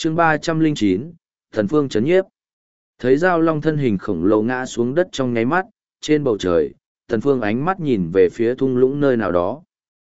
chương 309, Thần Phương chấn nhiếp. Thấy Giao Long thân hình khổng lồ ngã xuống đất trong nháy mắt, trên bầu trời, Thần Phương ánh mắt nhìn về phía thung lũng nơi nào đó.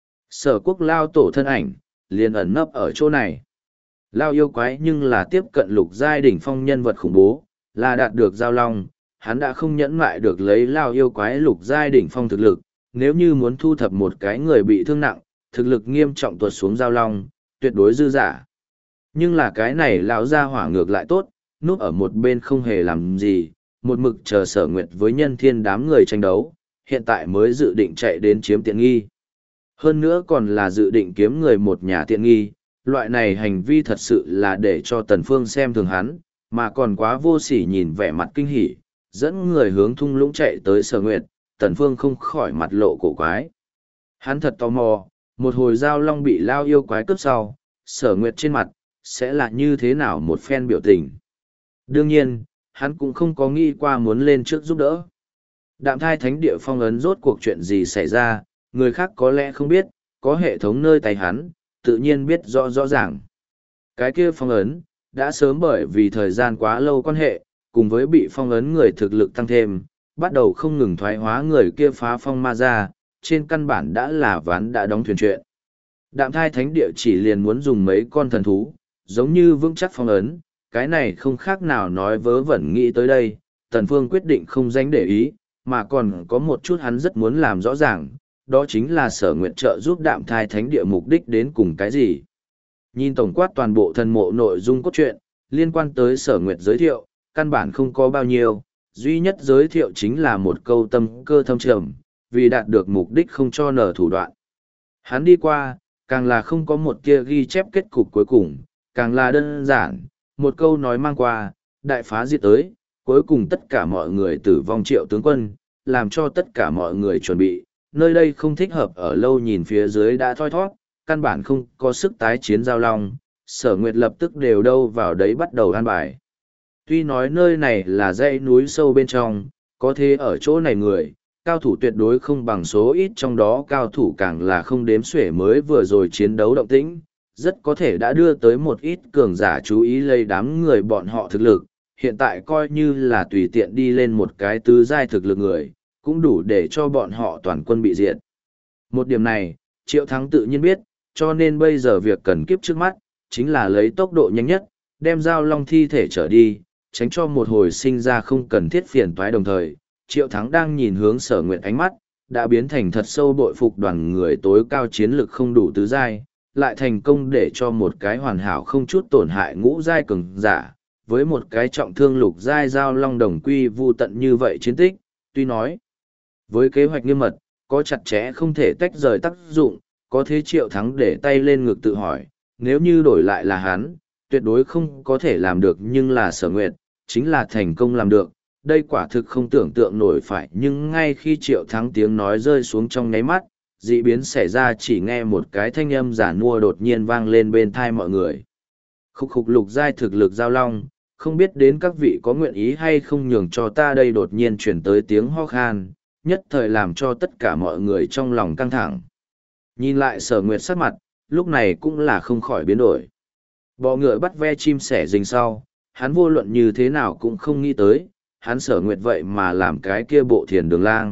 Sở Quốc Lao tổ thân ảnh, liền ẩn nấp ở chỗ này. Lao yêu quái nhưng là tiếp cận lục giai đỉnh phong nhân vật khủng bố, là đạt được Giao Long, hắn đã không nhẫn mại được lấy Lao yêu quái lục giai đỉnh phong thực lực, nếu như muốn thu thập một cái người bị thương nặng, thực lực nghiêm trọng tuột xuống Giao Long, tuyệt đối dư giả. Nhưng là cái này lão gia hỏa ngược lại tốt, núp ở một bên không hề làm gì, một mực chờ Sở Nguyệt với Nhân Thiên đám người tranh đấu, hiện tại mới dự định chạy đến chiếm tiện nghi. Hơn nữa còn là dự định kiếm người một nhà tiện nghi, loại này hành vi thật sự là để cho Tần Phương xem thường hắn, mà còn quá vô sỉ nhìn vẻ mặt kinh hỉ, dẫn người hướng thung lũng chạy tới Sở Nguyệt, Tần Phương không khỏi mặt lộ cổ quái. Hắn thật tò mò, một hồi Giao Long bị Lao yêu quái cướp sau, Sở Nguyệt trên mặt, sẽ là như thế nào một phen biểu tình. Đương nhiên, hắn cũng không có nghĩ qua muốn lên trước giúp đỡ. Đạm Thai Thánh Địa phong ấn rốt cuộc chuyện gì xảy ra, người khác có lẽ không biết, có hệ thống nơi tay hắn, tự nhiên biết rõ ràng. Cái kia phong ấn, đã sớm bởi vì thời gian quá lâu quan hệ, cùng với bị phong ấn người thực lực tăng thêm, bắt đầu không ngừng thoái hóa người kia phá phong ma ra, trên căn bản đã là ván đã đóng thuyền chuyện. Đạm Thai Thánh Địa chỉ liền muốn dùng mấy con thần thú, giống như vững chắc phong ấn, cái này không khác nào nói vớ vẩn nghĩ tới đây, Tần Phương quyết định không dánh để ý, mà còn có một chút hắn rất muốn làm rõ ràng, đó chính là Sở Nguyệt trợ giúp Đạm Thai Thánh Địa mục đích đến cùng cái gì. Nhìn tổng quát toàn bộ thần mộ nội dung cốt truyện, liên quan tới Sở Nguyệt giới thiệu, căn bản không có bao nhiêu, duy nhất giới thiệu chính là một câu tâm cơ thâm trầm, vì đạt được mục đích không cho nở thủ đoạn. Hắn đi qua, càng là không có một tia ghi chép kết cục cuối cùng, càng là đơn giản, một câu nói mang qua, đại phá diệt tới, cuối cùng tất cả mọi người tử vong Triệu tướng quân, làm cho tất cả mọi người chuẩn bị, nơi đây không thích hợp ở lâu nhìn phía dưới đã thoi thoát, căn bản không có sức tái chiến Giao Long, Sở Nguyệt lập tức đều đâu vào đấy bắt đầu an bài. Tuy nói nơi này là dãy núi sâu bên trong, có thế ở chỗ này người, cao thủ tuyệt đối không bằng số ít trong đó cao thủ càng là không đếm xuể mới vừa rồi chiến đấu động tĩnh, rất có thể đã đưa tới một ít cường giả chú ý lấy đám người bọn họ thực lực, hiện tại coi như là tùy tiện đi lên một cái tứ giai thực lực người, cũng đủ để cho bọn họ toàn quân bị diệt. Một điểm này, Triệu Thắng tự nhiên biết, cho nên bây giờ việc cần kiếp trước mắt, chính là lấy tốc độ nhanh nhất, đem Giao Long thi thể trở đi, tránh cho một hồi sinh ra không cần thiết phiền toái đồng thời. Triệu Thắng đang nhìn hướng Sở Nguyệt ánh mắt, đã biến thành thật sâu bội phục đoàn người tối cao chiến lực không đủ tứ giai, lại thành công để cho một cái hoàn hảo không chút tổn hại ngũ giai cường giả, với một cái trọng thương lục giai Giao Long đồng quy vu tận như vậy chiến tích, tuy nói với kế hoạch nghiêm mật, có chặt chẽ không thể tách rời tác dụng, có thế Triệu Thắng để tay lên ngực tự hỏi, nếu như đổi lại là hắn, tuyệt đối không có thể làm được nhưng là Sở Nguyệt, chính là thành công làm được, đây quả thực không tưởng tượng nổi phải nhưng ngay khi Triệu Thắng tiếng nói rơi xuống trong nháy mắt, dị biến xảy ra chỉ nghe một cái thanh âm giả nua đột nhiên vang lên bên thai mọi người. Khúc khục lục giai thực lực Giao Long, không biết đến các vị có nguyện ý hay không nhường cho ta đây đột nhiên chuyển tới tiếng ho khan, nhất thời làm cho tất cả mọi người trong lòng căng thẳng. Nhìn lại Sở Nguyệt sắc mặt, lúc này cũng là không khỏi biến đổi. Bọ ngựa bắt ve chim sẻ rình sau, hắn vô luận như thế nào cũng không nghĩ tới, hắn Sở Nguyệt vậy mà làm cái kia bộ thiền đường lang.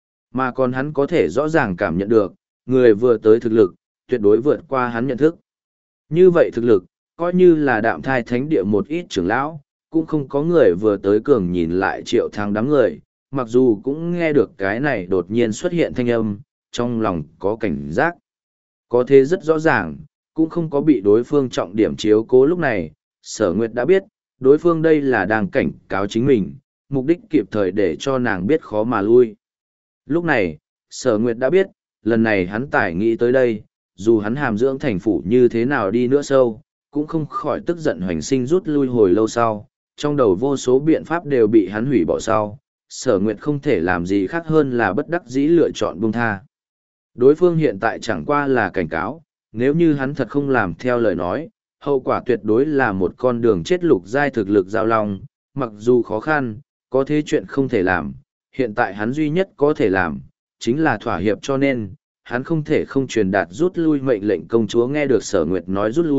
Mà còn hắn có thể rõ ràng cảm nhận được, người vừa tới thực lực, tuyệt đối vượt qua hắn nhận thức. Như vậy thực lực, coi như là Đạm Thai Thánh Địa một ít trưởng lão, cũng không có người vừa tới cường nhìn lại Triệu Thắng đám người, mặc dù cũng nghe được cái này đột nhiên xuất hiện thanh âm, trong lòng có cảnh giác. Có thế rất rõ ràng, cũng không có bị đối phương trọng điểm chiếu cố lúc này, Sở Nguyệt đã biết, đối phương đây là đang cảnh cáo chính mình, mục đích kịp thời để cho nàng biết khó mà lui. Lúc này, Sở Nguyệt đã biết, lần này hắn tải nghĩ tới đây, dù hắn hàm dưỡng thành phủ như thế nào đi nữa sâu, cũng không khỏi tức giận hoành sinh rút lui hồi lâu sau, trong đầu vô số biện pháp đều bị hắn hủy bỏ sau, Sở Nguyệt không thể làm gì khác hơn là bất đắc dĩ lựa chọn buông tha. Đối phương hiện tại chẳng qua là cảnh cáo, nếu như hắn thật không làm theo lời nói, hậu quả tuyệt đối là một con đường chết lục giai thực lực Giao Long, mặc dù khó khăn, có thế chuyện không thể làm, hiện tại hắn duy nhất có thể làm, chính là thỏa hiệp cho nên, hắn không thể không truyền đạt rút lui mệnh lệnh công chúa nghe được Sở Nguyệt nói rút lui,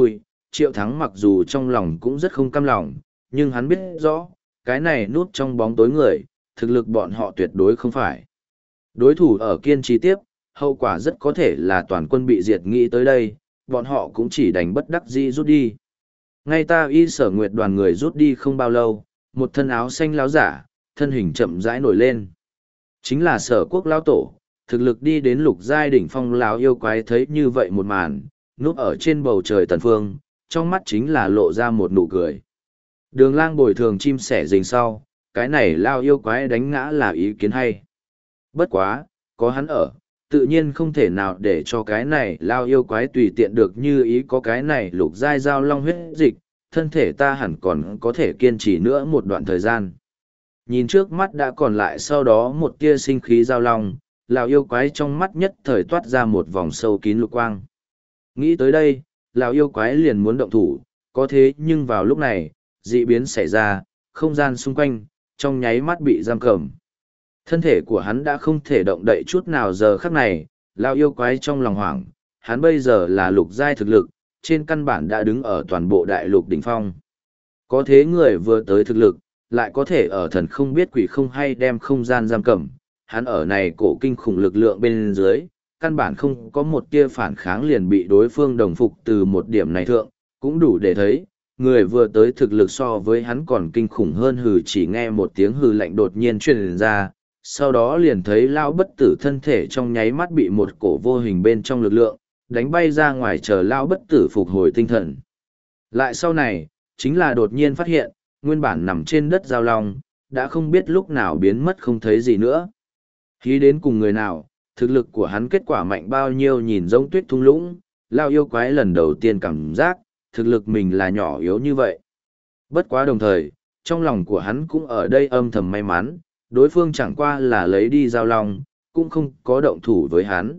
Triệu Thắng mặc dù trong lòng cũng rất không cam lòng, nhưng hắn biết rõ, cái này núp trong bóng tối người, thực lực bọn họ tuyệt đối không phải. Đối thủ ở kiên trì tiếp, hậu quả rất có thể là toàn quân bị diệt. Nghĩ tới đây, bọn họ cũng chỉ đành bất đắc dĩ rút đi. Ngay ta y Sở Nguyệt đoàn người rút đi không bao lâu, một thân áo xanh láo giả, thân hình chậm rãi nổi lên. Chính là Sở Quốc lão tổ, thực lực đi đến lục giai đỉnh phong lão yêu quái. Thấy như vậy một màn, núp ở trên bầu trời Tần Phương, trong mắt chính là lộ ra một nụ cười. Đường Lang bồi thường chim sẻ rình sau, cái này lao yêu quái đánh ngã là ý kiến hay. Bất quá, có hắn ở, tự nhiên không thể nào để cho cái này lao yêu quái tùy tiện được như ý. Có cái này lục giai giao long huyết dịch, thân thể ta hẳn còn có thể kiên trì nữa một đoạn thời gian. Nhìn trước mắt đã còn lại sau đó một tia sinh khí giao long, lão yêu quái trong mắt nhất thời toát ra một vòng sâu kín lục quang. Nghĩ tới đây, lão yêu quái liền muốn động thủ, có thế nhưng vào lúc này, dị biến xảy ra, không gian xung quanh, trong nháy mắt bị giam cầm. Thân thể của hắn đã không thể động đậy chút nào. Giờ khắc này, lão yêu quái trong lòng hoảng, hắn bây giờ là lục giai thực lực, trên căn bản đã đứng ở toàn bộ đại lục đỉnh phong. Có thế người vừa tới thực lực, lại có thể ở thần không biết quỷ không hay đem không gian giam cầm. Hắn ở này cổ kinh khủng lực lượng bên dưới, căn bản không có một tia phản kháng liền bị đối phương đồng phục. Từ một điểm này thượng, cũng đủ để thấy, người vừa tới thực lực so với hắn còn kinh khủng hơn. Hừ, chỉ nghe một tiếng hừ lạnh đột nhiên truyền ra, sau đó liền thấy lao bất tử thân thể trong nháy mắt bị một cổ vô hình bên trong lực lượng, đánh bay ra ngoài. Chờ lao bất tử phục hồi tinh thần. Lại sau này, chính là đột nhiên phát hiện, nguyên bản nằm trên đất giao long, đã không biết lúc nào biến mất không thấy gì nữa. Khi đến cùng người nào, thực lực của hắn kết quả mạnh bao nhiêu nhìn giống tuyết thung lũng, lao yêu quái lần đầu tiên cảm giác, thực lực mình là nhỏ yếu như vậy. Bất quá đồng thời, trong lòng của hắn cũng ở đây âm thầm may mắn, đối phương chẳng qua là lấy đi giao long, cũng không có động thủ với hắn.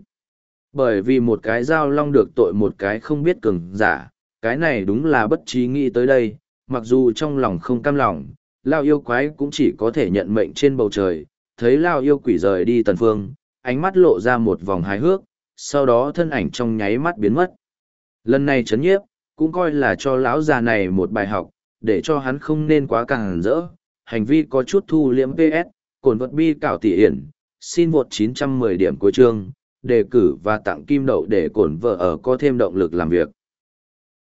Bởi vì một cái giao long được tội một cái không biết cường giả, cái này đúng là bất trí. nghĩ tới đây, mặc dù trong lòng không cam lòng, lao yêu quái cũng chỉ có thể nhận mệnh trên bầu trời. Thấy lao yêu quỷ rời đi Tần Phương, ánh mắt lộ ra một vòng hài hước, sau đó thân ảnh trong nháy mắt biến mất. Lần này chấn nhiếp, cũng coi là cho lão già này một bài học, để cho hắn không nên quá càng rỡ, hành vi có chút thu liễm. PS, cổn vật bi cảo tỷ hiển, xin vượt 910 điểm cuối chương, đề cử và tặng kim đậu để cổn vợ ở có thêm động lực làm việc.